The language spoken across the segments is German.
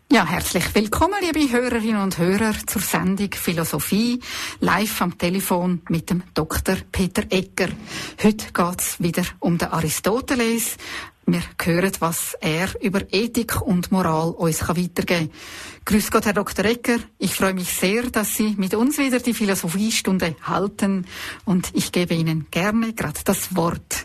Ja, herzlich willkommen, liebe Hörerinnen und Hörer, zur Sendung Philosophie, live am Telefon mit dem Dr. Peter Egger. Heute geht's wieder um den Aristoteles. Wir hören, was er über Ethik und Moral uns weitergeben kann. Grüß Gott, Herr Dr. Egger. Ich freue mich sehr, dass Sie mit uns wieder die Philosophiestunde halten und ich gebe Ihnen gerne gerade das Wort.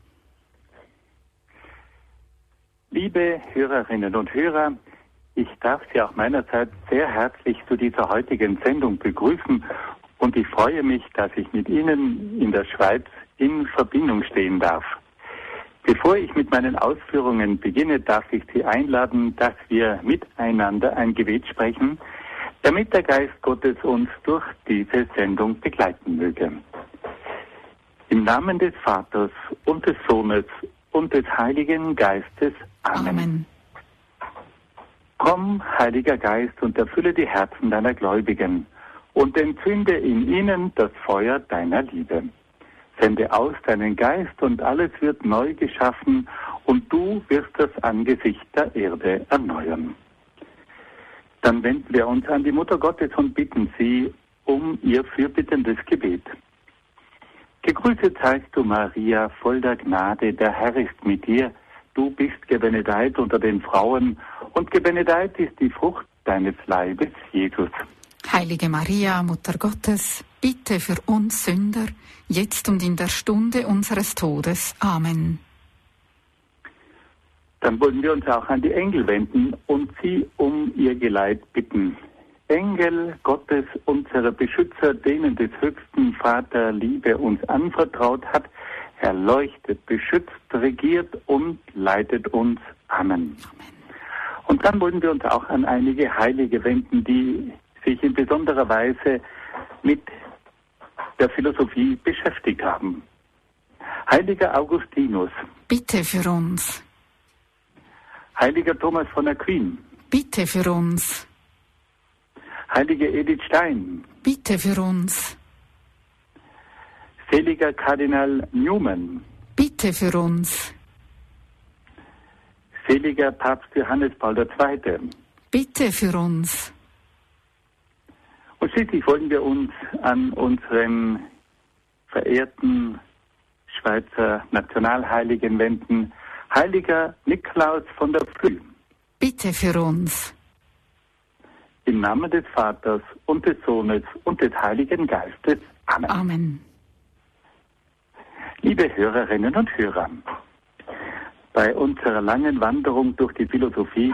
Liebe Hörerinnen und Hörer, ich darf Sie auch meinerseits sehr herzlich zu dieser heutigen Sendung begrüßen und ich freue mich, dass ich mit Ihnen in der Schweiz in Verbindung stehen darf. Bevor ich mit meinen Ausführungen beginne, darf ich Sie einladen, dass wir miteinander ein Gebet sprechen, damit der Geist Gottes uns durch diese Sendung begleiten möge. Im Namen des Vaters und des Sohnes und des Heiligen Geistes. Amen. Amen. Komm, Heiliger Geist, und erfülle die Herzen deiner Gläubigen und entzünde in ihnen das Feuer deiner Liebe. Sende aus deinen Geist und alles wird neu geschaffen und du wirst das Angesicht der Erde erneuern. Dann wenden wir uns an die Mutter Gottes und bitten sie um ihr fürbittendes Gebet. Gegrüßet seist du, Maria, voll der Gnade, der Herr ist mit dir. Du bist gebenedeit unter den Frauen und gebenedeit ist die Frucht deines Leibes, Jesus. Heilige Maria, Mutter Gottes, bitte für uns Sünder, jetzt und in der Stunde unseres Todes. Amen. Dann wollen wir uns auch an die Engel wenden und sie um ihr Geleit bitten. Engel Gottes, unsere Beschützer, denen des höchsten Vater Liebe uns anvertraut hat, erleuchtet, beschützt, regiert und leitet uns. Amen. Und dann wollen wir uns auch an einige Heilige wenden, die sich in besonderer Weise mit der Philosophie beschäftigt haben. Heiliger Augustinus. Bitte für uns. Heiliger Thomas von Aquin. Bitte für uns. Heilige Edith Stein. Bitte für uns. Seliger Kardinal Newman. Bitte für uns. Seliger Papst Johannes Paul II. Bitte für uns. Und schließlich wollen wir uns an unseren verehrten Schweizer Nationalheiligen wenden, Heiliger Nikolaus von der Flüe. Bitte für uns. Im Namen des Vaters und des Sohnes und des Heiligen Geistes. Amen. Amen. Liebe Hörerinnen und Hörer, bei unserer langen Wanderung durch die Philosophie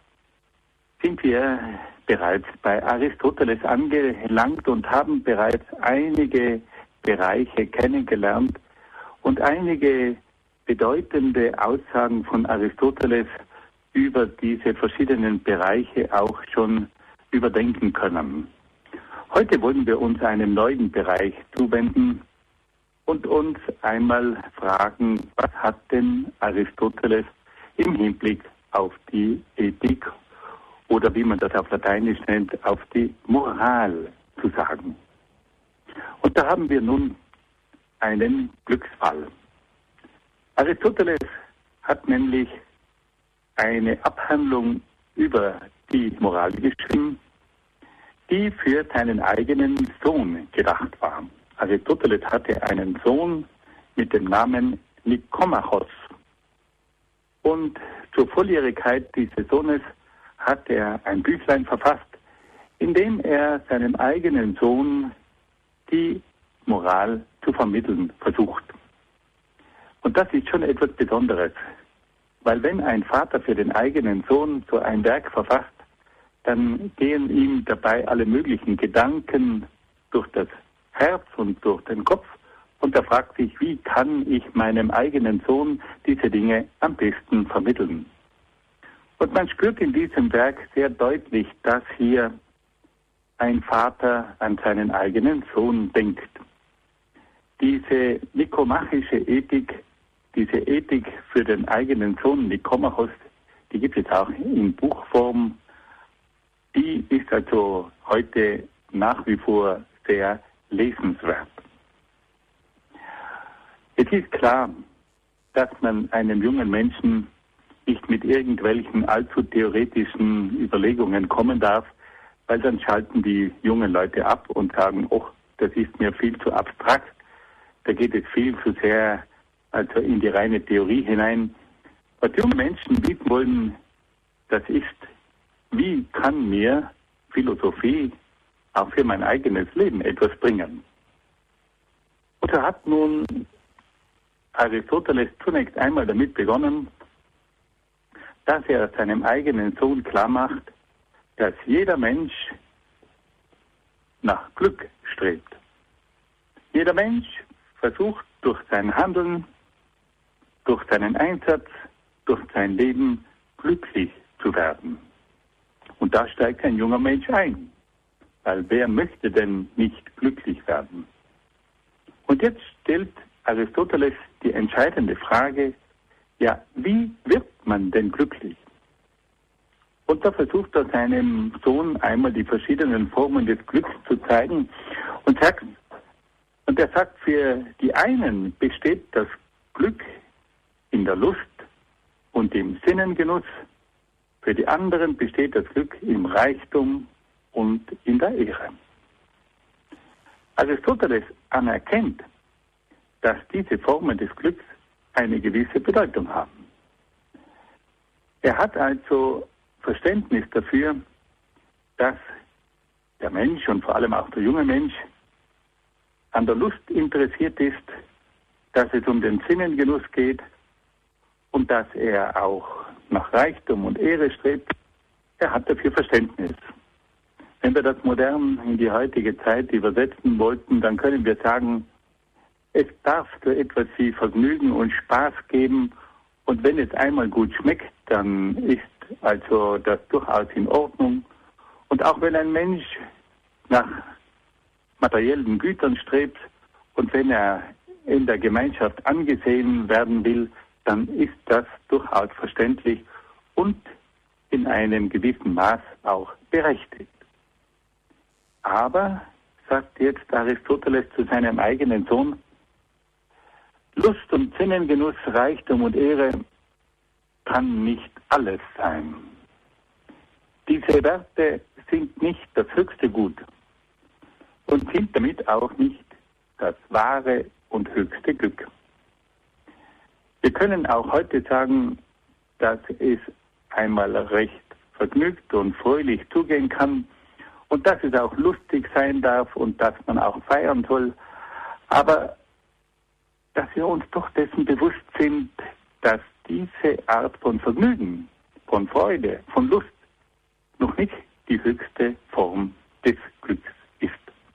sind wir bereits bei Aristoteles angelangt und haben bereits einige Bereiche kennengelernt und einige bedeutende Aussagen von Aristoteles über diese verschiedenen Bereiche auch schon überdenken können. Heute wollen wir uns einem neuen Bereich zuwenden und uns einmal fragen, was hat denn Aristoteles im Hinblick auf die Ethik oder wie man das auf Lateinisch nennt, auf die Moral zu sagen. Und da haben wir nun einen Glücksfall. Aristoteles hat nämlich eine Abhandlung über die Moral geschrieben, die für seinen eigenen Sohn gedacht war. Aristoteles hatte einen Sohn mit dem Namen Nikomachos. Und zur Volljährigkeit dieses Sohnes hat er ein Büchlein verfasst, in dem er seinem eigenen Sohn die Moral zu vermitteln versucht. Und das ist schon etwas Besonderes, weil wenn ein Vater für den eigenen Sohn so ein Werk verfasst, dann gehen ihm dabei alle möglichen Gedanken durch das Herz und durch den Kopf und er fragt sich, wie kann ich meinem eigenen Sohn diese Dinge am besten vermitteln? Und man spürt in diesem Werk sehr deutlich, dass hier ein Vater an seinen eigenen Sohn denkt. Diese nikomachische Ethik, diese Ethik für den eigenen Sohn Nikomachos, die gibt es auch in Buchform. Die ist also heute nach wie vor sehr lesenswert. Es ist klar, dass man einem jungen Menschen nicht mit irgendwelchen allzu theoretischen Überlegungen kommen darf, weil dann schalten die jungen Leute ab und sagen, oh, das ist mir viel zu abstrakt, da geht es viel zu sehr also in die reine Theorie hinein. Was junge Menschen wissen wollen, das ist, wie kann mir Philosophie auch für mein eigenes Leben etwas bringen? Und so hat nun Aristoteles zunächst einmal damit begonnen, dass er seinem eigenen Sohn klar macht, dass jeder Mensch nach Glück strebt. Jeder Mensch versucht durch sein Handeln, durch seinen Einsatz, durch sein Leben glücklich zu werden. Und da steigt ein junger Mensch ein. Weil wer möchte denn nicht glücklich werden? Und jetzt stellt Aristoteles die entscheidende Frage, ja, wie wird man denn glücklich? Und da versucht er seinem Sohn einmal die verschiedenen Formen des Glücks zu zeigen und er sagt, für die einen besteht das Glück in der Lust und im Sinnengenuss, für die anderen besteht das Glück im Reichtum und in der Ehre. Aristoteles anerkennt, dass diese Formen des Glücks eine gewisse Bedeutung haben. Er hat also Verständnis dafür, dass der Mensch und vor allem auch der junge Mensch an der Lust interessiert ist, dass es um den Sinnengenuss geht und dass er auch nach Reichtum und Ehre strebt. Er hat dafür Verständnis. Wenn wir das modern in die heutige Zeit übersetzen wollten, dann können wir sagen, es darf so etwas wie Vergnügen und Spaß geben und wenn es einmal gut schmeckt, dann ist also das durchaus in Ordnung. Und auch wenn ein Mensch nach materiellen Gütern strebt und wenn er in der Gemeinschaft angesehen werden will, dann ist das durchaus verständlich und in einem gewissen Maß auch berechtigt. Aber, sagt jetzt Aristoteles zu seinem eigenen Sohn, Lust und Sinnengenuss, Reichtum und Ehre kann nicht alles sein. Diese Werte sind nicht das höchste Gut und sind damit auch nicht das wahre und höchste Glück. Wir können auch heute sagen, dass es einmal recht vergnügt und fröhlich zugehen kann und dass es auch lustig sein darf und dass man auch feiern soll, aber dass wir uns doch dessen bewusst sind, dass diese Art von Vergnügen, von Freude, von Lust noch nicht die höchste Form des Glücks ist.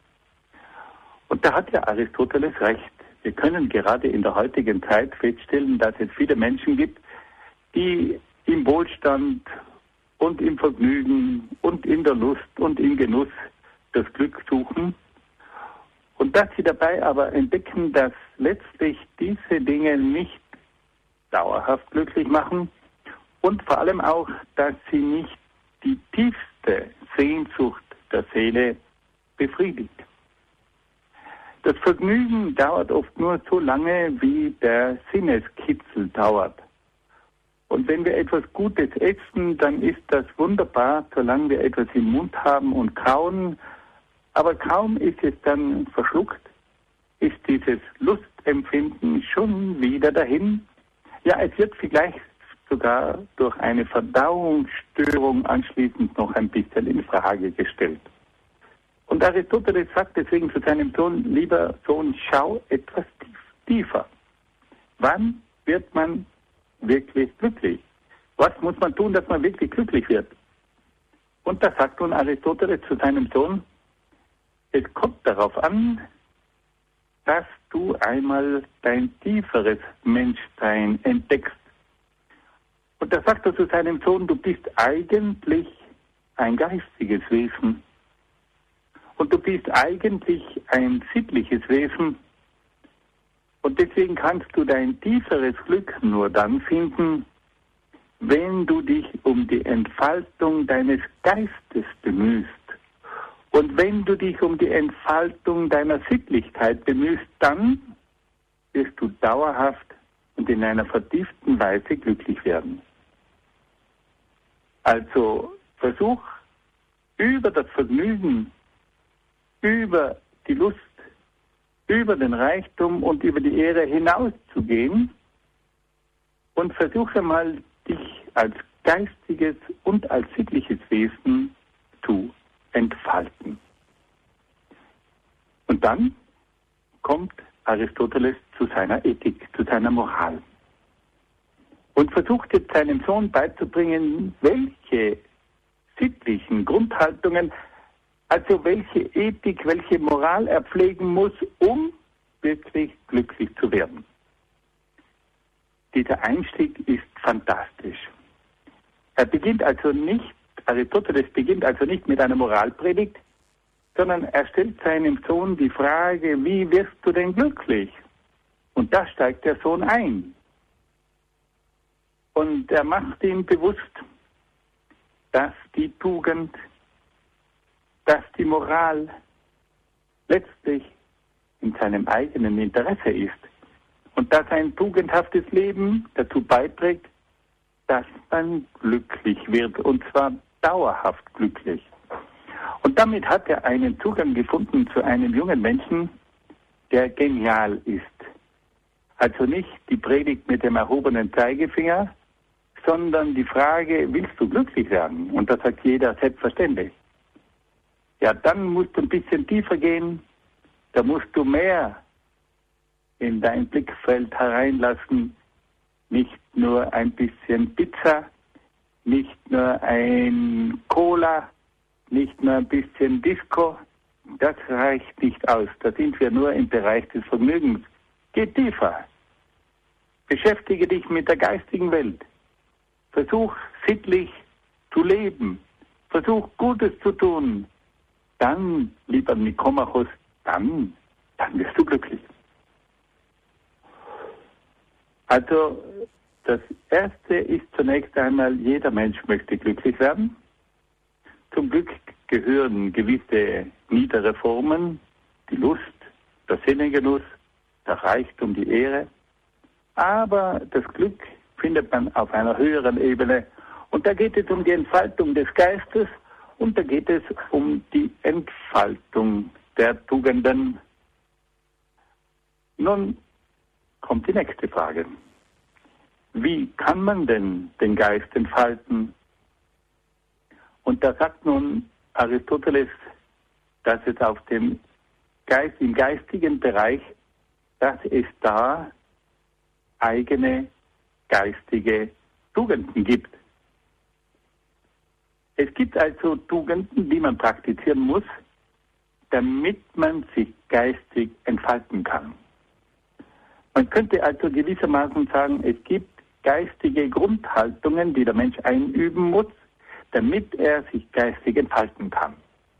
Und da hat ja Aristoteles recht. Wir können gerade in der heutigen Zeit feststellen, dass es viele Menschen gibt, die im Wohlstand und im Vergnügen und in der Lust und im Genuss das Glück suchen und dass sie dabei aber entdecken, dass letztlich diese Dinge nicht dauerhaft glücklich machen und vor allem auch, dass sie nicht die tiefste Sehnsucht der Seele befriedigt. Das Vergnügen dauert oft nur so lange, wie der Sinneskitzel dauert. Und wenn wir etwas Gutes essen, dann ist das wunderbar, solange wir etwas im Mund haben und kauen. Aber kaum ist es dann verschluckt, ist dieses Lustempfinden schon wieder dahin. Ja, es wird vielleicht sogar durch eine Verdauungsstörung anschließend noch ein bisschen in Frage gestellt. Und Aristoteles sagt deswegen zu seinem Sohn, lieber Sohn, schau etwas tiefer. Wann wird man wirklich glücklich? Was muss man tun, dass man wirklich glücklich wird? Und da sagt nun Aristoteles zu seinem Sohn, es kommt darauf an, dass du einmal dein tieferes Menschsein entdeckst. Und da sagt er zu seinem Sohn, du bist eigentlich ein geistiges Wesen. Und du bist eigentlich ein sittliches Wesen. Und deswegen kannst du dein tieferes Glück nur dann finden, wenn du dich um die Entfaltung deines Geistes bemühst. Und wenn du dich um die Entfaltung deiner Sittlichkeit bemühst, dann wirst du dauerhaft und in einer vertieften Weise glücklich werden. Also versuch über das Vergnügen, über die Lust, über den Reichtum und über die Ehre hinauszugehen und versuche mal, dich als geistiges und als sittliches Wesen zu entfalten. Und dann kommt Aristoteles zu seiner Ethik, zu seiner Moral und versucht jetzt seinem Sohn beizubringen, welche sittlichen Grundhaltungen, also welche Ethik, welche Moral er pflegen muss, um wirklich glücklich zu werden. Dieser Einstieg ist fantastisch. Aristoteles beginnt also nicht mit einer Moralpredigt, sondern er stellt seinem Sohn die Frage, wie wirst du denn glücklich? Und da steigt der Sohn ein. Und er macht ihm bewusst, dass die Tugend, dass die Moral letztlich in seinem eigenen Interesse ist und dass ein tugendhaftes Leben dazu beiträgt, dass man glücklich wird, und zwar dauerhaft glücklich. Und damit hat er einen Zugang gefunden zu einem jungen Menschen, der genial ist. Also nicht die Predigt mit dem erhobenen Zeigefinger, sondern die Frage, willst du glücklich werden? Und das sagt jeder selbstverständlich. Ja, dann musst du ein bisschen tiefer gehen, da musst du mehr in dein Blickfeld hereinlassen, nicht nur ein bisschen Pizza, nicht nur ein Cola, nicht nur ein bisschen Disco, das reicht nicht aus. Da sind wir nur im Bereich des Vergnügens. Geh tiefer. Beschäftige dich mit der geistigen Welt. Versuch sittlich zu leben. Versuch Gutes zu tun. Dann, lieber Nikomachos, dann wirst du glücklich. Also, das Erste ist zunächst einmal, jeder Mensch möchte glücklich werden. Zum Glück gehören gewisse niedere Formen, die Lust, der Sinnengenuss, der Reichtum, die Ehre. Aber das Glück findet man auf einer höheren Ebene. Und da geht es um die Entfaltung des Geistes und da geht es um die Entfaltung der Tugenden. Nun kommt die nächste Frage. Wie kann man denn den Geist entfalten? Und da sagt nun Aristoteles, dass es auf dem Geist, im geistigen Bereich, dass es da eigene geistige Tugenden gibt. Es gibt also Tugenden, die man praktizieren muss, damit man sich geistig entfalten kann. Man könnte also gewissermaßen sagen, es gibt geistige Grundhaltungen, die der Mensch einüben muss, damit er sich geistig entfalten kann.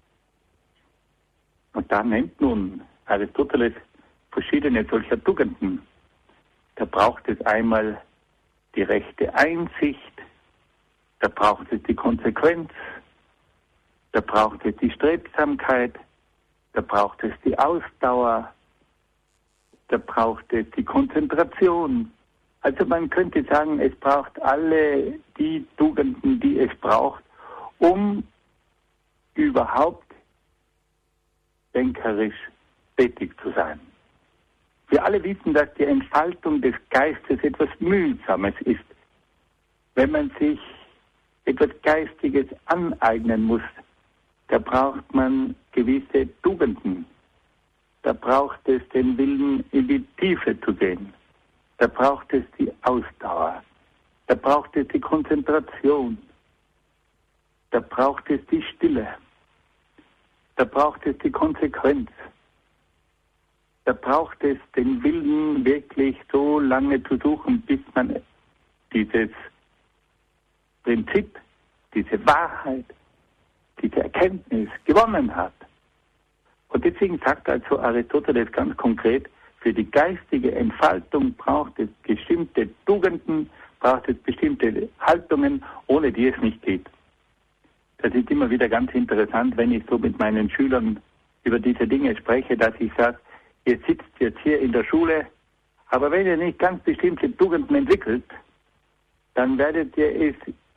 Und da nennt nun Aristoteles verschiedene solcher Tugenden. Da braucht es einmal die rechte Einsicht, da braucht es die Konsequenz, da braucht es die Strebsamkeit, da braucht es die Ausdauer, da braucht es die Konzentration. Also man könnte sagen, es braucht alle die Tugenden, die es braucht, um überhaupt denkerisch tätig zu sein. Wir alle wissen, dass die Entfaltung des Geistes etwas Mühsames ist. Wenn man sich etwas Geistiges aneignen muss, da braucht man gewisse Tugenden. Da braucht es den Willen, in die Tiefe zu gehen. Da braucht es die Ausdauer. Da braucht es die Konzentration. Da braucht es die Stille. Da braucht es die Konsequenz. Da braucht es den Willen, wirklich so lange zu suchen, bis man dieses Prinzip, diese Wahrheit, diese Erkenntnis gewonnen hat. Und deswegen sagt also Aristoteles ganz konkret, für die geistige Entfaltung braucht es bestimmte Tugenden, braucht es bestimmte Haltungen, ohne die es nicht geht. Das ist immer wieder ganz interessant, wenn ich so mit meinen Schülern über diese Dinge spreche, dass ich sage, ihr sitzt jetzt hier in der Schule, aber wenn ihr nicht ganz bestimmte Tugenden entwickelt, dann werdet ihr es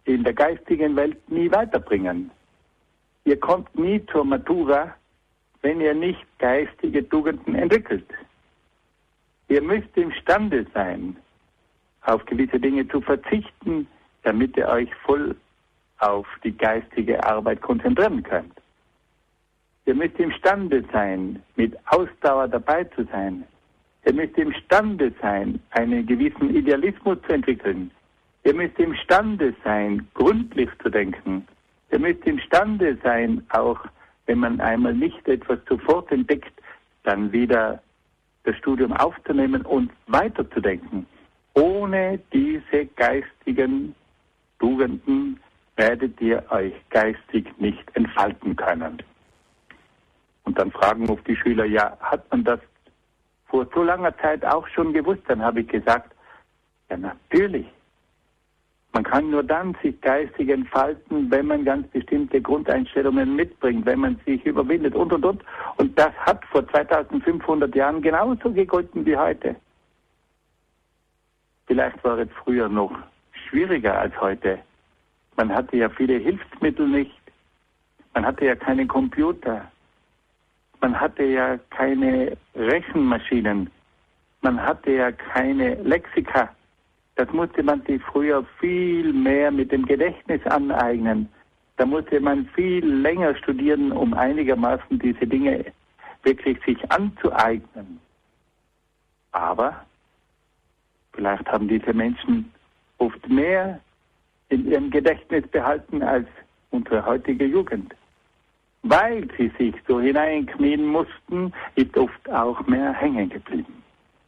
in der geistigen Welt nie weiterbringen. Ihr kommt nie zur Matura, wenn ihr nicht geistige Tugenden entwickelt. Ihr müsst imstande sein, auf gewisse Dinge zu verzichten, damit ihr euch voll auf die geistige Arbeit konzentrieren könnt. Ihr müsst imstande sein, mit Ausdauer dabei zu sein. Ihr müsst imstande sein, einen gewissen Idealismus zu entwickeln. Ihr müsst imstande sein, gründlich zu denken. Ihr müsst imstande sein, auch wenn man einmal nicht etwas sofort entdeckt, dann wieder das Studium aufzunehmen und weiterzudenken. Ohne diese geistigen Tugenden werdet ihr euch geistig nicht entfalten können. Und dann fragen oft die Schüler, ja, hat man das vor so langer Zeit auch schon gewusst? Dann habe ich gesagt, ja, natürlich. Man kann nur dann sich geistig entfalten, wenn man ganz bestimmte Grundeinstellungen mitbringt, wenn man sich überwindet und. Und das hat vor 2500 Jahren genauso gegolten wie heute. Vielleicht war es früher noch schwieriger als heute. Man hatte ja viele Hilfsmittel nicht. Man hatte ja keinen Computer. Man hatte ja keine Rechenmaschinen. Man hatte ja keine Lexika. Das musste man sich früher viel mehr mit dem Gedächtnis aneignen. Da musste man viel länger studieren, um einigermaßen diese Dinge wirklich sich anzueignen. Aber vielleicht haben diese Menschen oft mehr in ihrem Gedächtnis behalten als unsere heutige Jugend. Weil sie sich so hineinknien mussten, ist oft auch mehr hängen geblieben.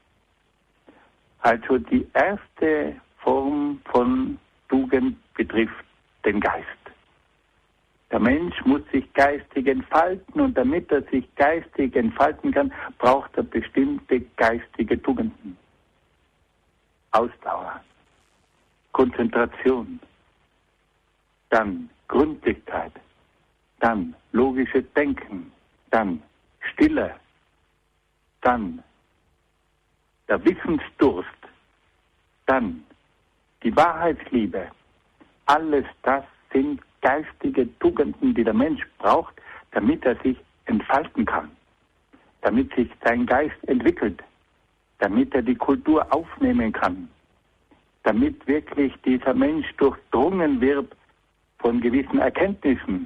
Also die erste Form von Tugend betrifft den Geist. Der Mensch muss sich geistig entfalten und damit er sich geistig entfalten kann, braucht er bestimmte geistige Tugenden. Ausdauer, Konzentration, dann Gründlichkeit, dann logisches Denken, dann Stille, dann der Wissensdurst, dann die Wahrheitsliebe. Alles das sind geistige Tugenden, die der Mensch braucht, damit er sich entfalten kann, damit sich sein Geist entwickelt, damit er die Kultur aufnehmen kann, damit wirklich dieser Mensch durchdrungen wird von gewissen Erkenntnissen.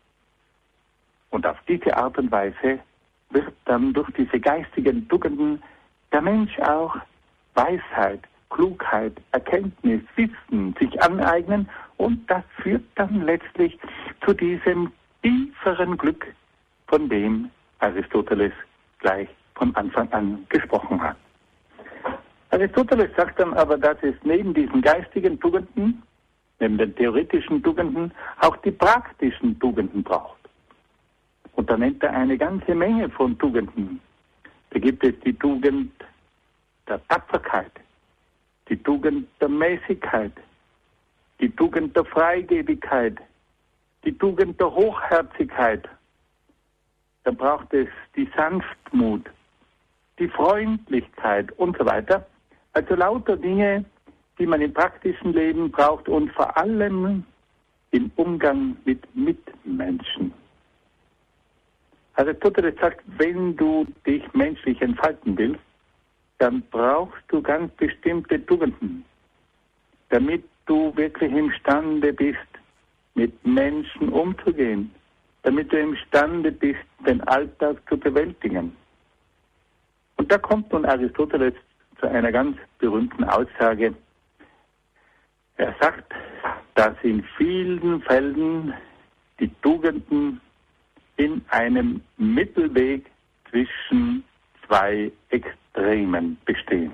Und auf diese Art und Weise wird dann durch diese geistigen Tugenden der Mensch auch Weisheit, Klugheit, Erkenntnis, Wissen sich aneignen und das führt dann letztlich zu diesem tieferen Glück, von dem Aristoteles gleich von Anfang an gesprochen hat. Aristoteles sagt dann aber, dass es neben diesen geistigen Tugenden, neben den theoretischen Tugenden, auch die praktischen Tugenden braucht. Und da nennt er eine ganze Menge von Tugenden. Da gibt es die Tugend der Tapferkeit, die Tugend der Mäßigkeit, die Tugend der Freigebigkeit, die Tugend der Hochherzigkeit. Da braucht es die Sanftmut, die Freundlichkeit und so weiter. Also lauter Dinge, die man im praktischen Leben braucht und vor allem im Umgang mit Mitmenschen. Aristoteles sagt, wenn du dich menschlich entfalten willst, dann brauchst du ganz bestimmte Tugenden, damit du wirklich imstande bist, mit Menschen umzugehen, damit du imstande bist, den Alltag zu bewältigen. Und da kommt nun Aristoteles zu einer ganz berühmten Aussage. Er sagt, dass in vielen Fällen die Tugenden in einem Mittelweg zwischen zwei Extremen bestehen.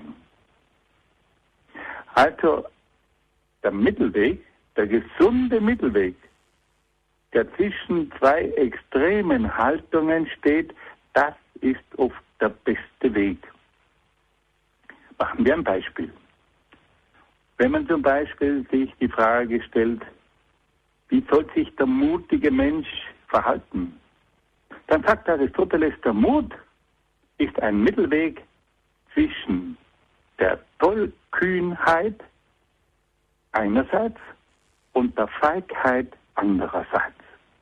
Also der Mittelweg, der gesunde Mittelweg, der zwischen zwei extremen Haltungen steht, das ist oft der beste Weg. Machen wir ein Beispiel. Wenn man zum Beispiel sich die Frage stellt, wie soll sich der mutige Mensch verhalten, dann sagt Aristoteles, der Mut ist ein Mittelweg zwischen der Tollkühnheit einerseits und der Feigheit andererseits.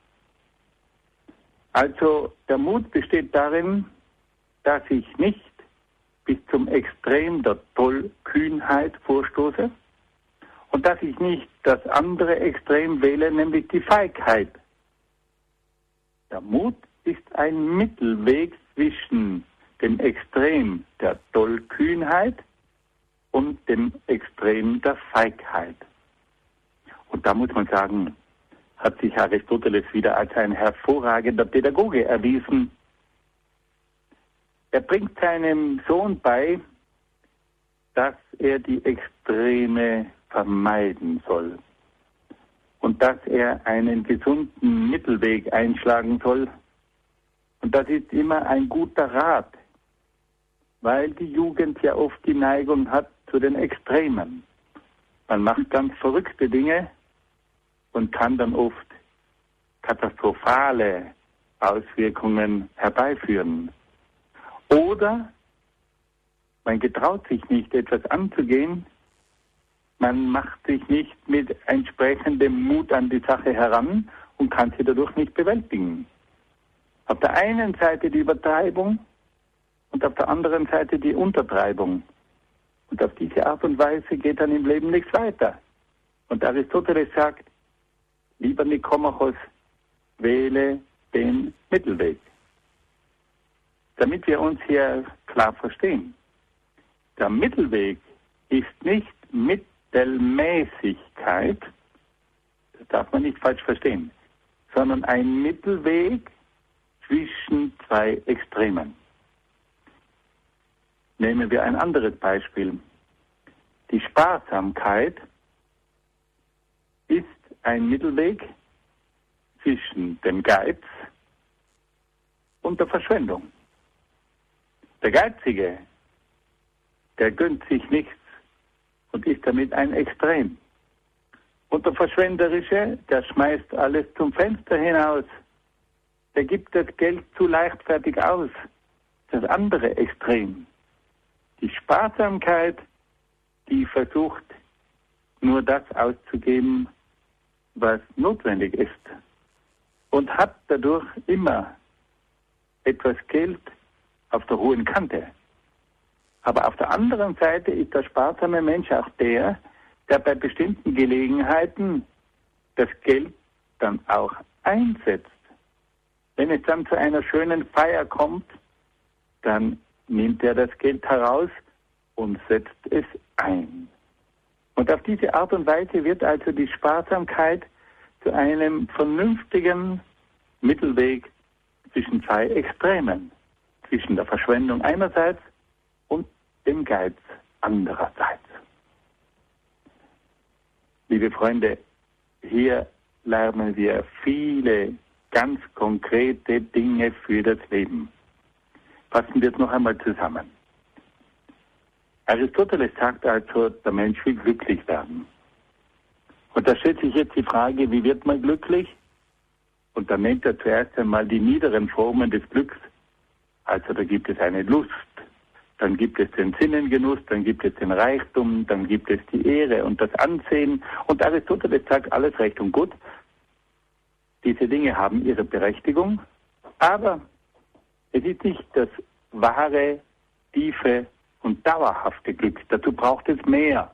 Also der Mut besteht darin, dass ich nicht bis zum Extrem der Tollkühnheit vorstoße und dass ich nicht das andere Extrem wähle, nämlich die Feigheit. Der Mut ist ein Mittelweg zwischen dem Extrem der Tollkühnheit und dem Extrem der Feigheit. Und da muss man sagen, hat sich Aristoteles wieder als ein hervorragender Pädagoge erwiesen. Er bringt seinem Sohn bei, dass er die Extreme vermeiden soll und dass er einen gesunden Mittelweg einschlagen soll. Und das ist immer ein guter Rat, weil die Jugend ja oft die Neigung hat zu den Extremen. Man macht ganz verrückte Dinge und kann dann oft katastrophale Auswirkungen herbeiführen. Oder man getraut sich nicht, etwas anzugehen, man macht sich nicht mit entsprechendem Mut an die Sache heran und kann sie dadurch nicht bewältigen. Auf der einen Seite die Übertreibung und auf der anderen Seite die Untertreibung. Und auf diese Art und Weise geht dann im Leben nichts weiter. Und Aristoteles sagt, lieber Nikomachos, wähle den Mittelweg. Damit wir uns hier klar verstehen. Der Mittelweg ist nicht Mittelmäßigkeit, das darf man nicht falsch verstehen, sondern ein Mittelweg zwischen zwei Extremen. Nehmen wir ein anderes Beispiel. Die Sparsamkeit ist ein Mittelweg zwischen dem Geiz und der Verschwendung. Der Geizige, der gönnt sich nichts und ist damit ein Extrem. Und der Verschwenderische, der schmeißt alles zum Fenster hinaus. Der gibt das Geld zu leichtfertig aus. Das andere Extrem. Die Sparsamkeit, die versucht, nur das auszugeben, was notwendig ist. Und hat dadurch immer etwas Geld auf der hohen Kante. Aber auf der anderen Seite ist der sparsame Mensch auch der bei bestimmten Gelegenheiten das Geld dann auch einsetzt. Wenn es dann zu einer schönen Feier kommt, dann nimmt er das Geld heraus und setzt es ein. Und auf diese Art und Weise wird also die Sparsamkeit zu einem vernünftigen Mittelweg zwischen zwei Extremen, zwischen der Verschwendung einerseits und dem Geiz andererseits. Liebe Freunde, hier lernen wir viele ganz konkrete Dinge für das Leben. Fassen wir es noch einmal zusammen. Aristoteles sagt also, der Mensch will glücklich werden. Und da stellt sich jetzt die Frage, wie wird man glücklich? Und dann nennt er zuerst einmal die niederen Formen des Glücks. Also da gibt es eine Lust, dann gibt es den Sinnengenuss, dann gibt es den Reichtum, dann gibt es die Ehre und das Ansehen. Und Aristoteles sagt, alles recht und gut. Diese Dinge haben ihre Berechtigung, aber es ist nicht das wahre, tiefe und dauerhafte Glück. Dazu braucht es mehr.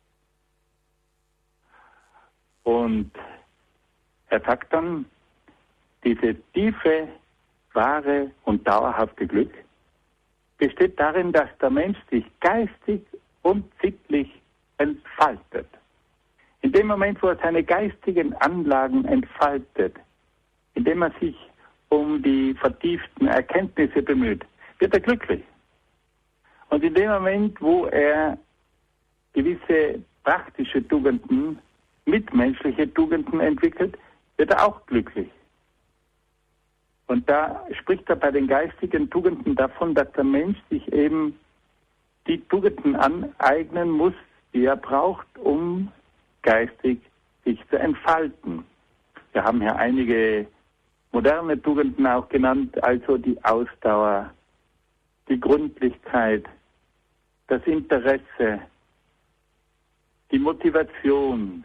Und er sagt dann, diese tiefe, wahre und dauerhafte Glück besteht darin, dass der Mensch sich geistig und sittlich entfaltet. In dem Moment, wo er seine geistigen Anlagen entfaltet, indem er sich um die vertieften Erkenntnisse bemüht, wird er glücklich. Und in dem Moment, wo er gewisse praktische Tugenden, mitmenschliche Tugenden entwickelt, wird er auch glücklich. Und da spricht er bei den geistigen Tugenden davon, dass der Mensch sich eben die Tugenden aneignen muss, die er braucht, um geistig sich zu entfalten. Wir haben hier einige moderne Tugenden auch genannt, also die Ausdauer, die Gründlichkeit, das Interesse, die Motivation,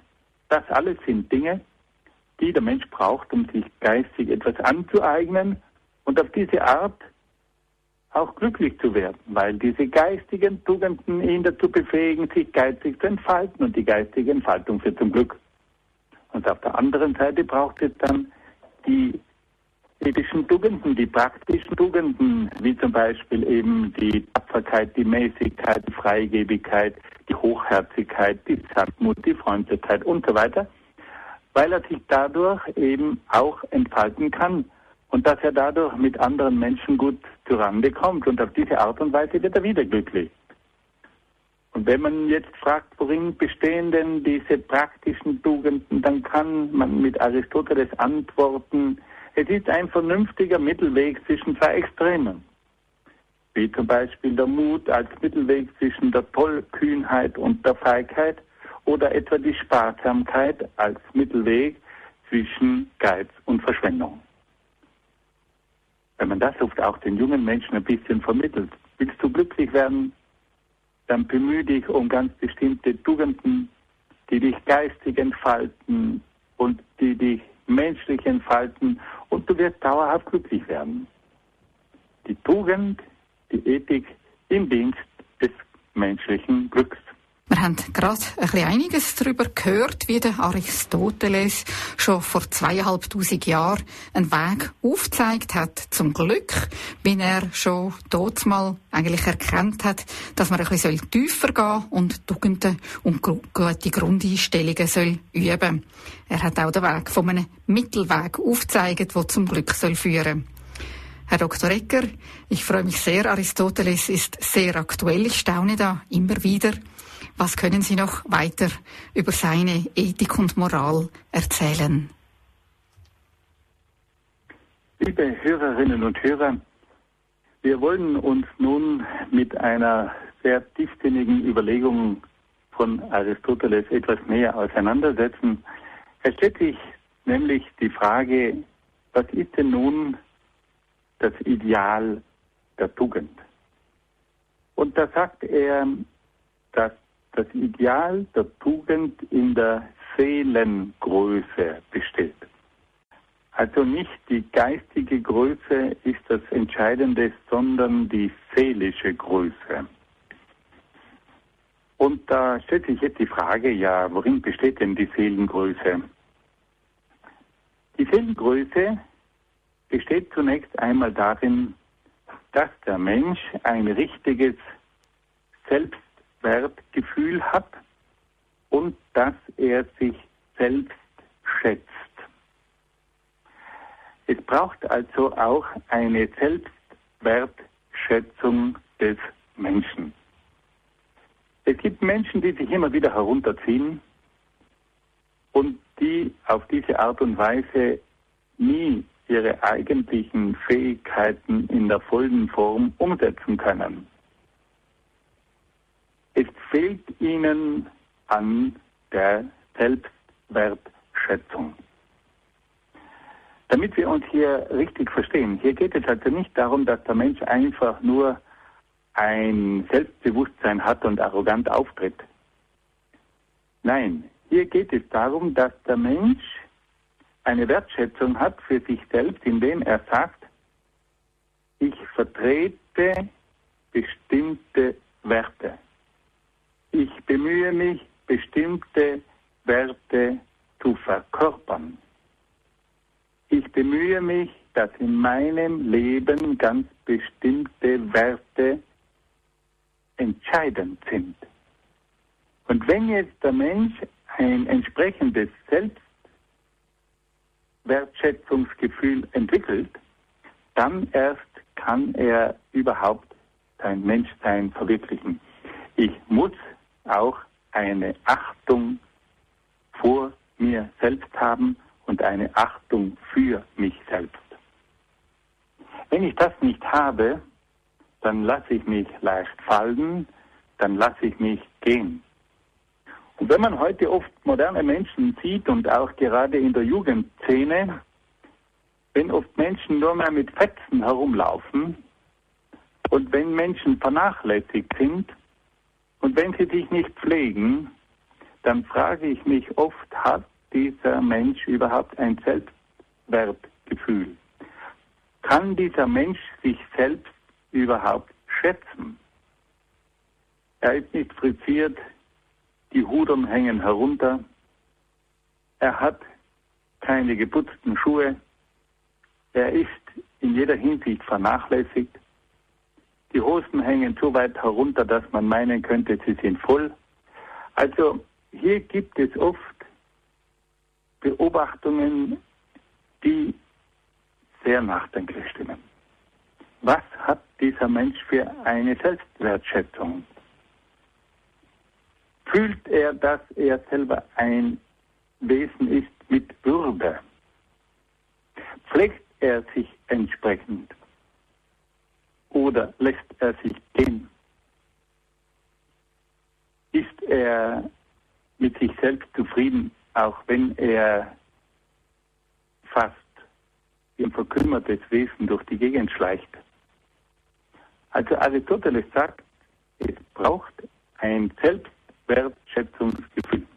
Das alles sind Dinge, die der Mensch braucht, um sich geistig etwas anzueignen und auf diese Art auch glücklich zu werden, weil diese geistigen Tugenden ihn dazu befähigen, sich geistig zu entfalten, und die geistige Entfaltung führt zum Glück. Und auf der anderen Seite braucht es dann die ethischen Tugenden, die praktischen Tugenden, wie zum Beispiel eben die Tapferkeit, die Mäßigkeit, die Freigebigkeit, die Hochherzigkeit, die Sanftmut, die Freundlichkeit und so weiter, weil er sich dadurch eben auch entfalten kann und dass er dadurch mit anderen Menschen gut zurande kommt, und auf diese Art und Weise wird er wieder glücklich. Und wenn man jetzt fragt, worin bestehen denn diese praktischen Tugenden, dann kann man mit Aristoteles antworten, es ist ein vernünftiger Mittelweg zwischen zwei Extremen, wie zum Beispiel der Mut als Mittelweg zwischen der Tollkühnheit und der Feigheit, oder etwa die Sparsamkeit als Mittelweg zwischen Geiz und Verschwendung. Wenn man das oft auch den jungen Menschen ein bisschen vermittelt, willst du glücklich werden, dann bemühe dich um ganz bestimmte Tugenden, die dich geistig entfalten und die dich menschlich entfalten, und du wirst dauerhaft glücklich werden. Die Tugend, die Ethik im Dienst des menschlichen Glücks. Wir haben gerade ein bisschen einiges darüber gehört, wie der Aristoteles schon vor 2500 Jahren einen Weg aufgezeigt hat zum Glück, wie er schon dort mal eigentlich erkannt hat, dass man ein bisschen tiefer gehen und Tugenden und gute Grundeinstellungen soll üben. Er hat auch den Weg von einem Mittelweg aufgezeigt, der zum Glück soll führen. Herr Dr. Egger, ich freue mich sehr. Aristoteles ist sehr aktuell. Ich staune da immer wieder. Was können Sie noch weiter über seine Ethik und Moral erzählen? Liebe Hörerinnen und Hörer, wir wollen uns nun mit einer sehr tiefsinnigen Überlegung von Aristoteles etwas näher auseinandersetzen. Er stellt sich nämlich die Frage, was ist denn nun das Ideal der Tugend? Und da sagt er, dass das Ideal der Tugend in der Seelengröße besteht. Also nicht die geistige Größe ist das Entscheidende, sondern die seelische Größe. Und da stellt sich jetzt die Frage, ja, worin besteht denn die Seelengröße? Die Seelengröße besteht zunächst einmal darin, dass der Mensch ein richtiges Selbstwertgefühl hat und dass er sich selbst schätzt. Es braucht also auch eine Selbstwertschätzung des Menschen. Es gibt Menschen, die sich immer wieder herunterziehen und die auf diese Art und Weise nie ihre eigentlichen Fähigkeiten in der vollen Form umsetzen können. Es fehlt ihnen an der Selbstwertschätzung. Damit wir uns hier richtig verstehen, hier geht es also nicht darum, dass der Mensch einfach nur ein Selbstbewusstsein hat und arrogant auftritt. Nein, hier geht es darum, dass der Mensch eine Wertschätzung hat für sich selbst, indem er sagt, ich vertrete bestimmte Werte. Ich bemühe mich, bestimmte Werte zu verkörpern. Ich bemühe mich, dass in meinem Leben ganz bestimmte Werte entscheidend sind. Und wenn jetzt der Mensch ein entsprechendes Selbstwertschätzungsgefühl entwickelt, dann erst kann er überhaupt sein Menschsein verwirklichen. Ich muss auch eine Achtung vor mir selbst haben und eine Achtung für mich selbst. Wenn ich das nicht habe, dann lasse ich mich leicht fallen, dann lasse ich mich gehen. Und wenn man heute oft moderne Menschen sieht und auch gerade in der Jugendszene, wenn oft Menschen nur mehr mit Fetzen herumlaufen und wenn Menschen vernachlässigt sind und wenn sie sich nicht pflegen, dann frage ich mich oft, hat dieser Mensch überhaupt ein Selbstwertgefühl? Kann dieser Mensch sich selbst überhaupt schätzen? Er ist nicht frisiert, die Hudern hängen herunter, er hat keine geputzten Schuhe, er ist in jeder Hinsicht vernachlässigt, die Hosen hängen so weit herunter, dass man meinen könnte, sie sind voll. Also hier gibt es oft Beobachtungen, die sehr nachdenklich stimmen. Was hat dieser Mensch für eine Selbstwertschätzung? Fühlt er, dass er selber ein Wesen ist mit Würde? Pflegt er sich entsprechend? Oder lässt er sich gehen? Ist er mit sich selbst zufrieden, auch wenn er fast wie ein verkümmertes Wesen durch die Gegend schleicht? Also Aristoteles sagt, es braucht ein Selbstwertschätzungsgefühl.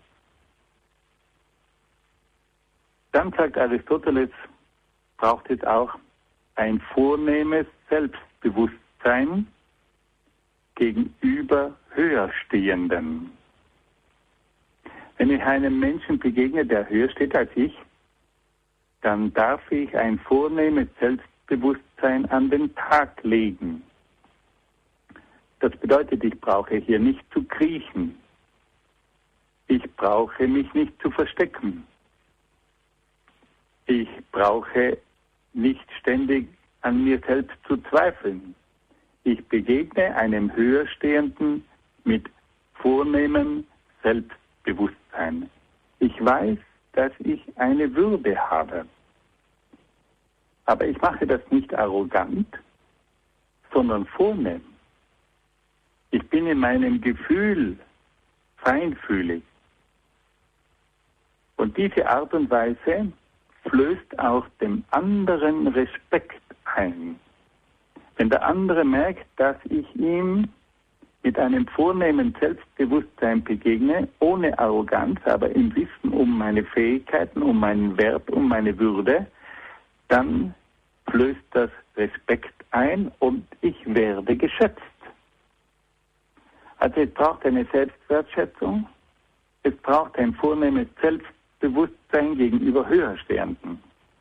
Dann sagt Aristoteles, braucht es auch ein vornehmes Selbstbewusstsein gegenüber Höherstehenden. Wenn ich einem Menschen begegne, der höher steht als ich, dann darf ich ein vornehmes Selbstbewusstsein an den Tag legen. Das bedeutet, ich brauche hier nicht zu kriechen. Ich brauche mich nicht zu verstecken. Ich brauche nicht ständig an mir selbst zu zweifeln. Ich begegne einem Höherstehenden mit vornehmem Selbstbewusstsein. Ich weiß, dass ich eine Würde habe. Aber ich mache das nicht arrogant, sondern vornehm. Ich bin in meinem Gefühl feinfühlig. Und diese Art und Weise flößt auch dem anderen Respekt ein. Wenn der andere merkt, dass ich ihm mit einem vornehmen Selbstbewusstsein begegne, ohne Arroganz, aber im Wissen um meine Fähigkeiten, um meinen Wert, um meine Würde, dann flößt das Respekt ein und ich werde geschätzt. Also es braucht eine Selbstwertschätzung, es braucht ein vornehmes Selbstbewusstsein gegenüber Höherstehenden.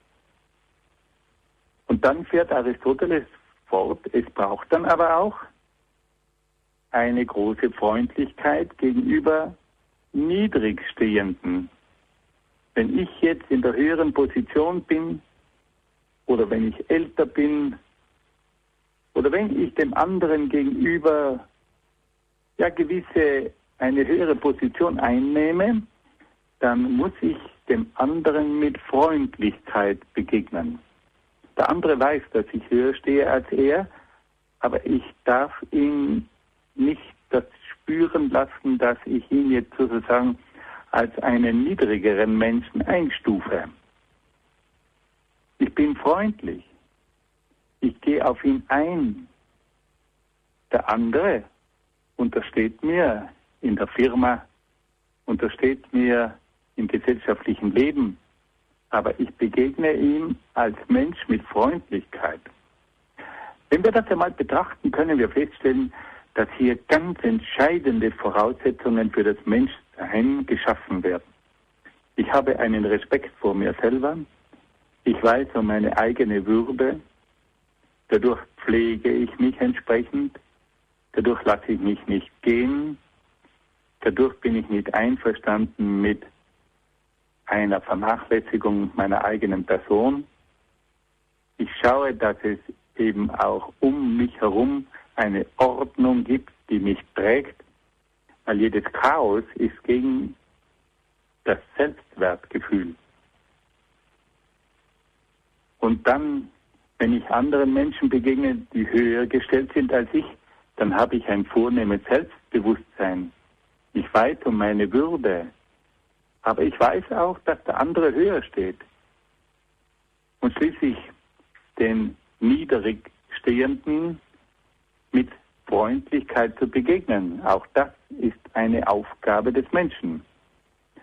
Und dann fährt Aristoteles fort, es braucht dann aber auch eine große Freundlichkeit gegenüber Niedrigstehenden. Wenn ich jetzt in der höheren Position bin oder wenn ich älter bin oder wenn ich dem anderen gegenüber eine höhere Position einnehme, dann muss ich dem anderen mit Freundlichkeit begegnen. Der andere weiß, dass ich höher stehe als er, aber ich darf ihn nicht das spüren lassen, dass ich ihn jetzt sozusagen als einen niedrigeren Menschen einstufe. Ich bin freundlich. Ich gehe auf ihn ein. Der andere untersteht mir in der Firma, untersteht mir im gesellschaftlichen Leben, aber ich begegne ihm als Mensch mit Freundlichkeit. Wenn wir das einmal betrachten, können wir feststellen, dass hier ganz entscheidende Voraussetzungen für das Menschsein geschaffen werden. Ich habe einen Respekt vor mir selber, ich weiß um meine eigene Würde, dadurch pflege ich mich entsprechend, dadurch lasse ich mich nicht gehen, dadurch bin ich nicht einverstanden mit einer Vernachlässigung meiner eigenen Person. Ich schaue, dass es eben auch um mich herum eine Ordnung gibt, die mich trägt, weil jedes Chaos ist gegen das Selbstwertgefühl. Und dann, wenn ich anderen Menschen begegne, die höher gestellt sind als ich, dann habe ich ein vornehmes Selbstbewusstsein. Ich weiß um meine Würde, aber ich weiß auch, dass der andere höher steht. Und schließlich den Niedrigstehenden mit Freundlichkeit zu begegnen. Auch das ist eine Aufgabe des Menschen.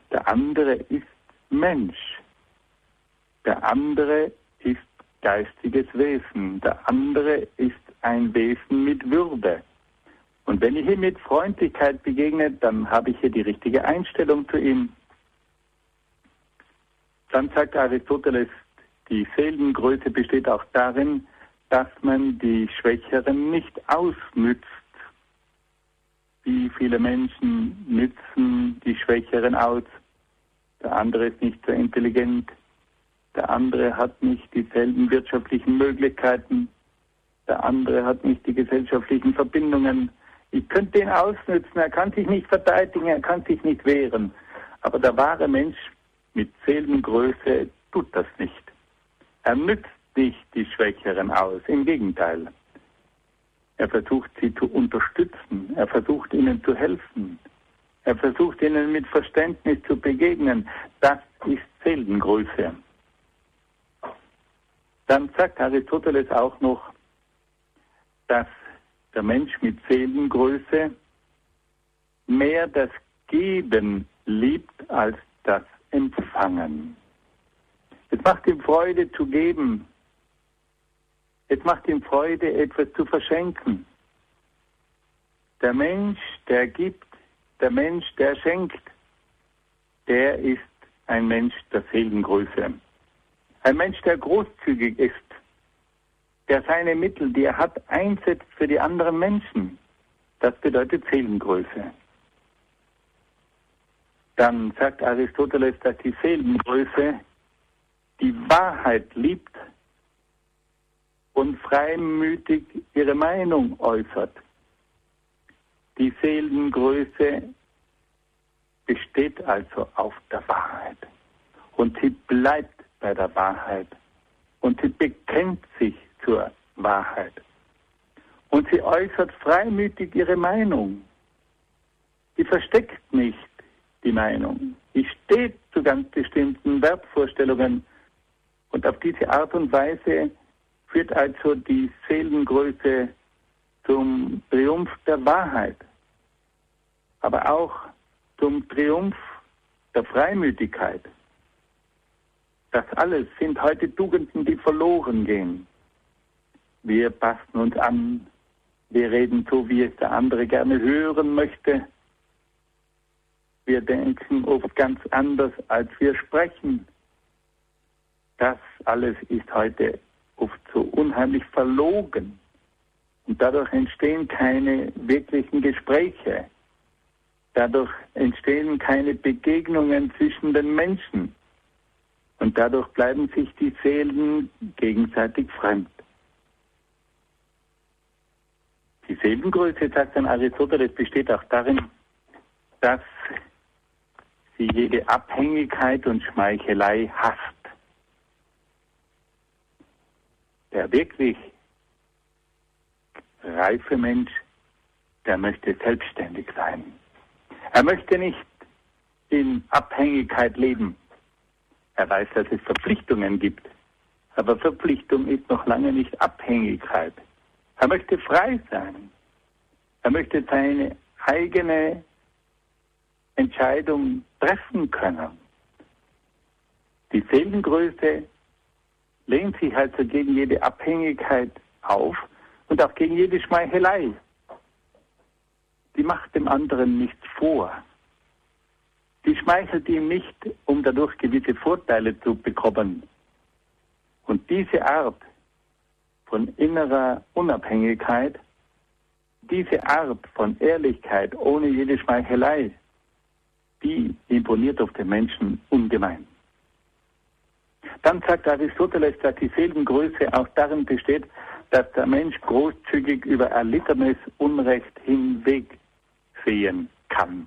Der andere ist Mensch. Der andere ist geistiges Wesen. Der andere ist ein Wesen mit Würde. Und wenn ich ihm mit Freundlichkeit begegne, dann habe ich hier die richtige Einstellung zu ihm. Dann sagt Aristoteles, die Seelengröße besteht auch darin, dass man die Schwächeren nicht ausnützt. Wie viele Menschen nützen die Schwächeren aus? Der andere ist nicht so intelligent. Der andere hat nicht dieselben wirtschaftlichen Möglichkeiten. Der andere hat nicht die gesellschaftlichen Verbindungen. Ich könnte ihn ausnützen, er kann sich nicht verteidigen, er kann sich nicht wehren. Aber der wahre Mensch mit Seelengröße tut das nicht. Er nützt nicht die Schwächeren aus, im Gegenteil. Er versucht, sie zu unterstützen, er versucht, ihnen zu helfen. Er versucht, ihnen mit Verständnis zu begegnen. Das ist Seelengröße. Dann sagt Aristoteles auch noch, dass der Mensch mit Seelengröße mehr das Geben liebt als das Empfangen. Es macht ihm Freude zu geben. Es macht ihm Freude, etwas zu verschenken. Der Mensch, der gibt, der Mensch, der schenkt, der ist ein Mensch der Seelengröße. Ein Mensch, der großzügig ist, der seine Mittel, die er hat, einsetzt für die anderen Menschen. Das bedeutet Seelengröße. Dann sagt Aristoteles, dass die Seelengröße die Wahrheit liebt und freimütig ihre Meinung äußert. Die Seelengröße besteht also auf der Wahrheit. Und sie bleibt bei der Wahrheit. Und sie bekennt sich zur Wahrheit. Und sie äußert freimütig ihre Meinung. Sie versteckt nicht die Meinung. Sie steht zu ganz bestimmten Wertvorstellungen. Und auf diese Art und Weise führt also die Seelengröße zum Triumph der Wahrheit. Aber auch zum Triumph der Freimütigkeit. Das alles sind heute Tugenden, die verloren gehen. Wir passen uns an, wir reden so, wie es der andere gerne hören möchte. Wir denken oft ganz anders, als wir sprechen. Das alles ist heute oft so unheimlich verlogen. Und dadurch entstehen keine wirklichen Gespräche. Dadurch entstehen keine Begegnungen zwischen den Menschen. Und dadurch bleiben sich die Seelen gegenseitig fremd. Die Seelengröße, sagt dann Aristoteles, besteht auch darin, dass sie jede Abhängigkeit und Schmeichelei hasst. Der wirklich reife Mensch, der möchte selbstständig sein. Er möchte nicht in Abhängigkeit leben. Er weiß, dass es Verpflichtungen gibt. Aber Verpflichtung ist noch lange nicht Abhängigkeit. Er möchte frei sein. Er möchte seine eigene Entscheidung treffen können. Die Seelengröße lehnt sich also gegen jede Abhängigkeit auf und auch gegen jede Schmeichelei. Die macht dem anderen nichts vor. Die schmeichelt ihm nicht, um dadurch gewisse Vorteile zu bekommen. Und diese Art von innerer Unabhängigkeit, diese Art von Ehrlichkeit ohne jede Schmeichelei, die imponiert auf den Menschen ungemein. Dann sagt Aristoteles, dass die Seelengröße auch darin besteht, dass der Mensch großzügig über erlittenes Unrecht hinwegsehen kann.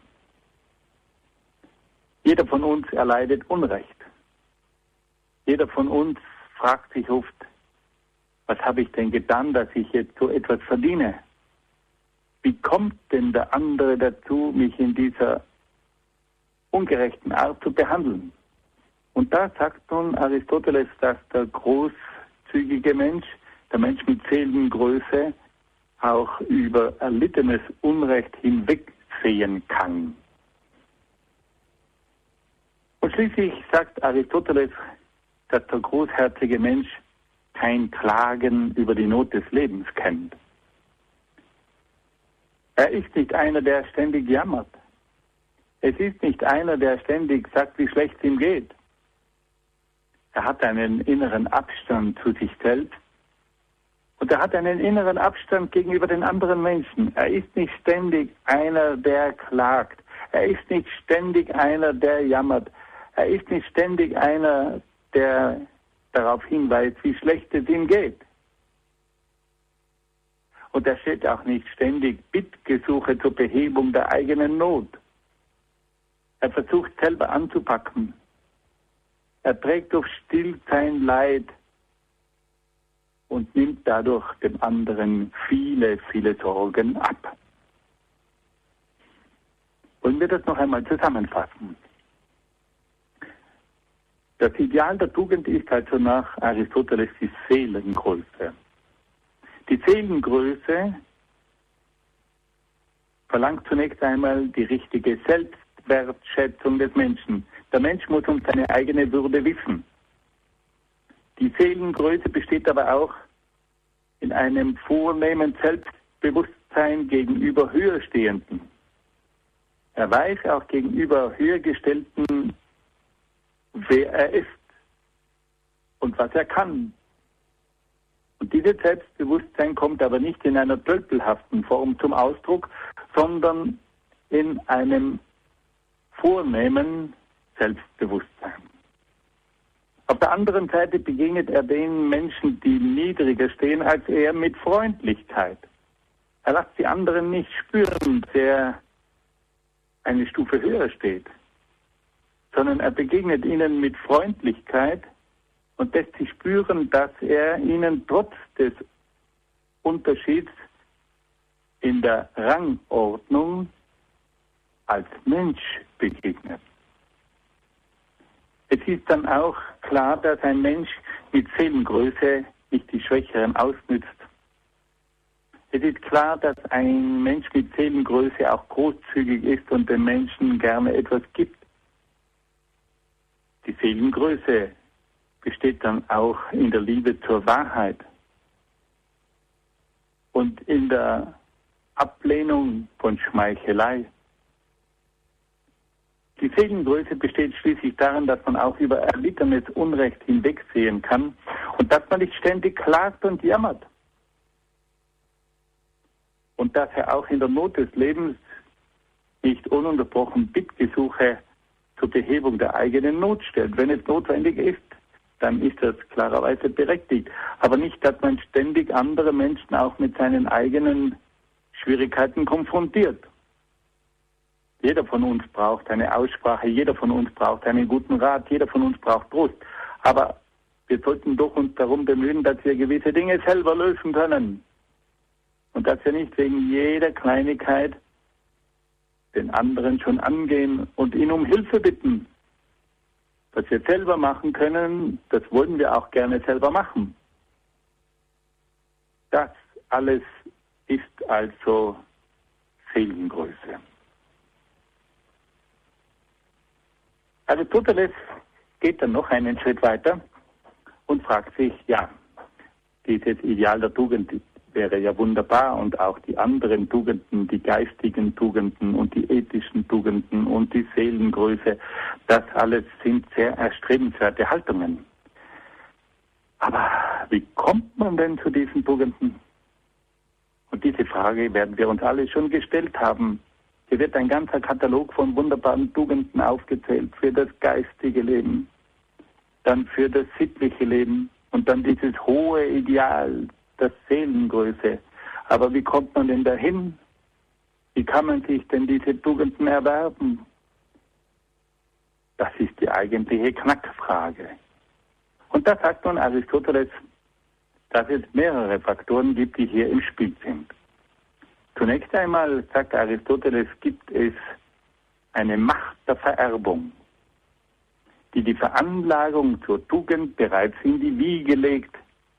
Jeder von uns erleidet Unrecht. Jeder von uns fragt sich oft, was habe ich denn getan, dass ich jetzt so etwas verdiene? Wie kommt denn der andere dazu, mich in dieser ungerechten Art zu behandeln? Und da sagt nun Aristoteles, dass der großzügige Mensch, der Mensch mit Seelengröße, auch über erlittenes Unrecht hinwegsehen kann. Und schließlich sagt Aristoteles, dass der großherzige Mensch kein Klagen über die Not des Lebens kennt. Er ist nicht einer, der ständig jammert. Es ist nicht einer, der ständig sagt, wie schlecht es ihm geht. Er hat einen inneren Abstand zu sich selbst und er hat einen inneren Abstand gegenüber den anderen Menschen. Er ist nicht ständig einer, der klagt. Er ist nicht ständig einer, der jammert. Er ist nicht ständig einer, der darauf hinweist, wie schlecht es ihm geht. Und er stellt auch nicht ständig Bittgesuche zur Behebung der eigenen Not. Er versucht selber anzupacken. Er trägt durch Stillsein Leid und nimmt dadurch dem anderen viele, viele Sorgen ab. Wollen wir das noch einmal zusammenfassen? Das Ideal der Tugend ist also nach Aristoteles die Seelengröße. Die Seelengröße verlangt zunächst einmal die richtige Selbstwertschätzung des Menschen. Der Mensch muss um seine eigene Würde wissen. Die Seelengröße besteht aber auch in einem vornehmen Selbstbewusstsein gegenüber Höherstehenden. Er weiß auch gegenüber Höhergestellten, wer er ist und was er kann. Und dieses Selbstbewusstsein kommt aber nicht in einer tölpelhaften Form zum Ausdruck, sondern in einem vornehmen Selbstbewusstsein. Auf der anderen Seite begegnet er den Menschen, die niedriger stehen als er, mit Freundlichkeit. Er lässt die anderen nicht spüren, der eine Stufe höher steht, sondern er begegnet ihnen mit Freundlichkeit und lässt sie spüren, dass er ihnen trotz des Unterschieds in der Rangordnung als Mensch begegnet. Es ist dann auch klar, dass ein Mensch mit Seelengröße nicht die Schwächeren ausnützt. Es ist klar, dass ein Mensch mit Seelengröße auch großzügig ist und den Menschen gerne etwas gibt. Die Seelengröße besteht dann auch in der Liebe zur Wahrheit und in der Ablehnung von Schmeichelei. Die Seelengröße besteht schließlich darin, dass man auch über erlittenes Unrecht hinwegsehen kann und dass man nicht ständig klagt und jammert. Und dass er auch in der Not des Lebens nicht ununterbrochen Bittgesuche zur Behebung der eigenen Not stellt. Wenn es notwendig ist, dann ist das klarerweise berechtigt. Aber nicht, dass man ständig andere Menschen auch mit seinen eigenen Schwierigkeiten konfrontiert. Jeder von uns braucht eine Aussprache, jeder von uns braucht einen guten Rat, jeder von uns braucht Trost. Aber wir sollten doch uns darum bemühen, dass wir gewisse Dinge selber lösen können. Und dass wir nicht wegen jeder Kleinigkeit den anderen schon angehen und ihn um Hilfe bitten. Was wir selber machen können, das wollen wir auch gerne selber machen. Das alles ist also Seelengröße. Aristoteles geht dann noch einen Schritt weiter und fragt sich, ja, dieses Ideal der Tugend wäre ja wunderbar und auch die anderen Tugenden, die geistigen Tugenden und die ethischen Tugenden und die Seelengröße, das alles sind sehr erstrebenswerte Haltungen. Aber wie kommt man denn zu diesen Tugenden? Und diese Frage werden wir uns alle schon gestellt haben. Hier wird ein ganzer Katalog von wunderbaren Tugenden aufgezählt für das geistige Leben, dann für das sittliche Leben und dann dieses hohe Ideal, das Seelengröße. Aber wie kommt man denn dahin? Wie kann man sich denn diese Tugenden erwerben? Das ist die eigentliche Knackfrage. Und da sagt nun Aristoteles, dass es mehrere Faktoren gibt, die hier im Spiel sind. Zunächst einmal, sagt Aristoteles, gibt es eine Macht der Vererbung, die die Veranlagung zur Tugend bereits in die Wiege legt.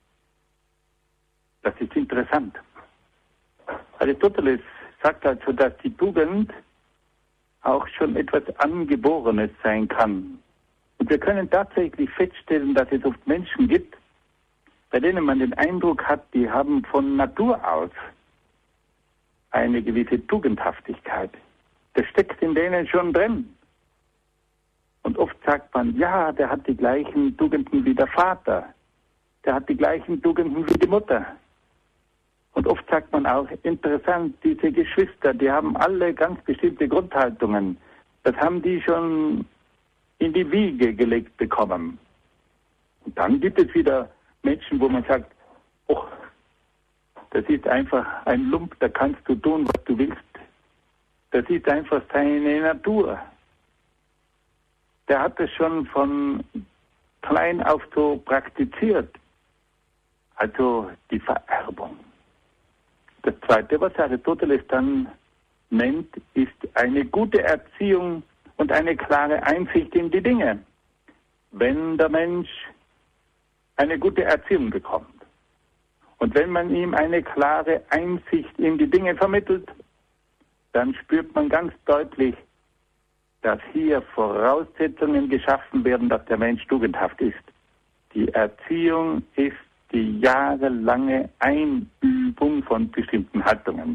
Das ist interessant. Aristoteles sagt also, dass die Tugend auch schon etwas Angeborenes sein kann. Und wir können tatsächlich feststellen, dass es oft Menschen gibt, bei denen man den Eindruck hat, die haben von Natur aus eine gewisse Tugendhaftigkeit. Das steckt in denen schon drin. Und oft sagt man, ja, der hat die gleichen Tugenden wie der Vater. Der hat die gleichen Tugenden wie die Mutter. Und oft sagt man auch, interessant, diese Geschwister, die haben alle ganz bestimmte Grundhaltungen. Das haben die schon in die Wiege gelegt bekommen. Und dann gibt es wieder Menschen, wo man sagt, oh, das ist einfach ein Lump, da kannst du tun, was du willst. Das ist einfach seine Natur. Der hat es schon von klein auf so praktiziert. Also die Vererbung. Das Zweite, was Aristoteles dann nennt, ist eine gute Erziehung und eine klare Einsicht in die Dinge. Wenn der Mensch eine gute Erziehung bekommt und wenn man ihm eine klare Einsicht in die Dinge vermittelt, dann spürt man ganz deutlich, dass hier Voraussetzungen geschaffen werden, dass der Mensch tugendhaft ist. Die Erziehung ist die jahrelange Einübung von bestimmten Haltungen.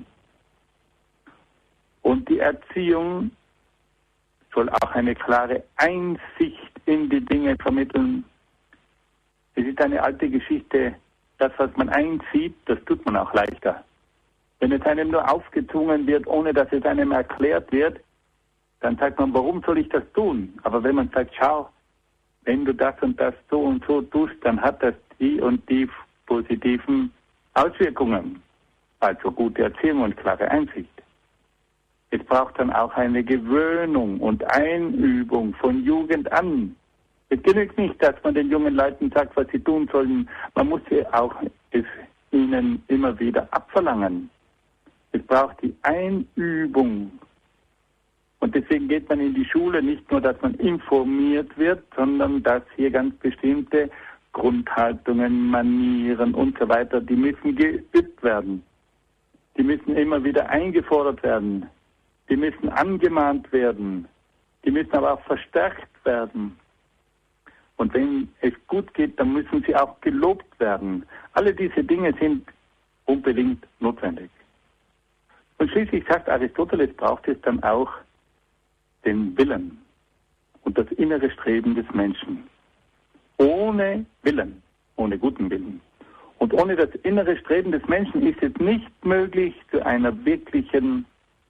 Und die Erziehung soll auch eine klare Einsicht in die Dinge vermitteln. Es ist eine alte Geschichte, das, was man einsieht, das tut man auch leichter. Wenn es einem nur aufgezwungen wird, ohne dass es einem erklärt wird, dann sagt man, warum soll ich das tun? Aber wenn man sagt, schau, wenn du das und das so und so tust, dann hat das die und die positiven Auswirkungen. Also gute Erziehung und klare Einsicht. Es braucht dann auch eine Gewöhnung und Einübung von Jugend an. Es genügt nicht, dass man den jungen Leuten sagt, was sie tun sollen. Man muss auch es ihnen immer wieder abverlangen. Es braucht die Einübung. Und deswegen geht man in die Schule nicht nur, dass man informiert wird, sondern dass hier ganz bestimmte Grundhaltungen, Manieren und so weiter, die müssen geübt werden. Die müssen immer wieder eingefordert werden. Die müssen angemahnt werden. Die müssen aber auch verstärkt werden. Und wenn es gut geht, dann müssen sie auch gelobt werden. Alle diese Dinge sind unbedingt notwendig. Und schließlich sagt Aristoteles, braucht es dann auch den Willen und das innere Streben des Menschen. Ohne Willen, ohne guten Willen und ohne das innere Streben des Menschen ist es nicht möglich, zu einer wirklichen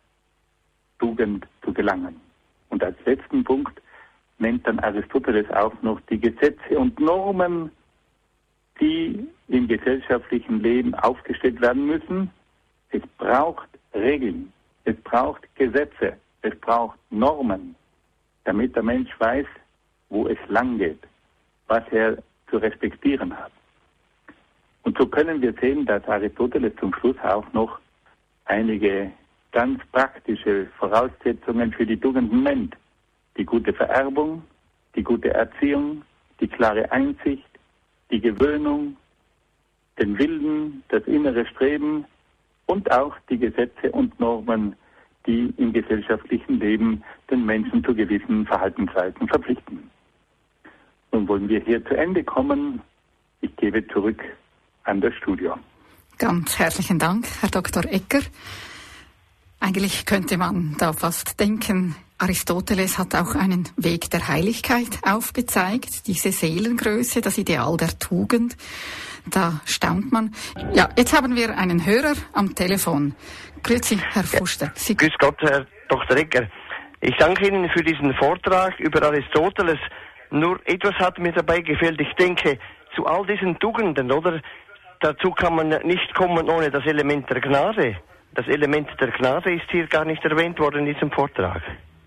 Tugend zu gelangen. Und als letzten Punkt nennt dann Aristoteles auch noch die Gesetze und Normen, die im gesellschaftlichen Leben aufgestellt werden müssen. Es braucht Regeln, es braucht Gesetze, es braucht Normen, damit der Mensch weiß, wo es lang geht, was er zu respektieren hat. Und so können wir sehen, dass Aristoteles zum Schluss auch noch einige ganz praktische Voraussetzungen für die Tugenden nennt. Die gute Vererbung, die gute Erziehung, die klare Einsicht, die Gewöhnung, den Willen, das innere Streben und auch die Gesetze und Normen, die im gesellschaftlichen Leben den Menschen zu gewissen Verhaltensweisen verpflichten. Nun wollen wir hier zu Ende kommen. Ich gebe zurück an das Studio. Ganz herzlichen Dank, Herr Dr. Egger. Eigentlich könnte man da fast denken, Aristoteles hat auch einen Weg der Heiligkeit aufgezeigt, diese Seelengröße, das Ideal der Tugend. Da staunt man. Ja, jetzt haben wir einen Hörer am Telefon. Grüezi, Herr Fuster. Grüß Gott, Herr Dr. Egger. Ich danke Ihnen für diesen Vortrag über Aristoteles. Nur etwas hat mir dabei gefehlt. Ich denke, zu all diesen Tugenden, oder? Dazu kann man nicht kommen ohne das Element der Gnade. Das Element der Gnade ist hier gar nicht erwähnt worden in diesem Vortrag.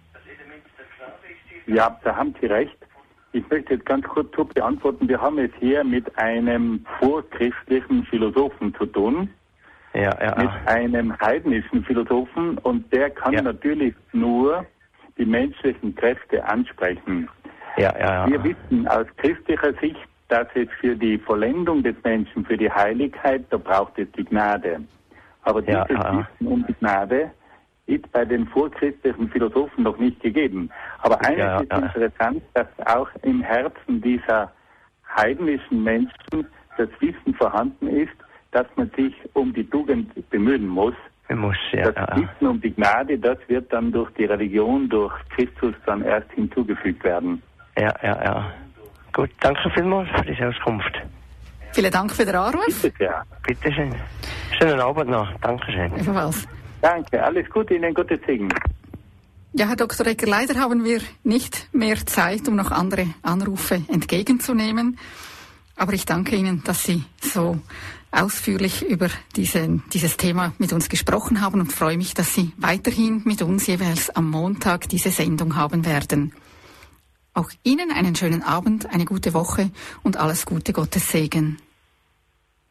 Ja, da haben Sie recht. Ich möchte jetzt ganz kurz so beantworten. Wir haben es hier mit einem vorchristlichen Philosophen zu tun. Mit einem heidnischen Philosophen. Und der kann natürlich nur die menschlichen Kräfte ansprechen. Wir wissen aus christlicher Sicht, dass es für die Vollendung des Menschen, für die Heiligkeit, da braucht es die Gnade. Aber dieses Wissen um die Gnade ist bei den vorchristlichen Philosophen noch nicht gegeben. Aber eines ist interessant, dass auch im Herzen dieser heidnischen Menschen das Wissen vorhanden ist, dass man sich um die Tugend bemühen muss. Das Wissen um die Gnade, das wird dann durch die Religion, durch Christus dann erst hinzugefügt werden. Ja. Gut, danke vielmals für diese Auskunft. Vielen Dank für den Anruf. Bitte schön. Schönen Abend noch. Dankeschön. Ebenfalls. Danke, alles Gute Ihnen, Gottes Segen. Ja, Herr Dr. Egger, leider haben wir nicht mehr Zeit, um noch andere Anrufe entgegenzunehmen. Aber ich danke Ihnen, dass Sie so ausführlich über dieses Thema mit uns gesprochen haben und freue mich, dass Sie weiterhin mit uns jeweils am Montag diese Sendung haben werden. Auch Ihnen einen schönen Abend, eine gute Woche und alles Gute, Gottes Segen.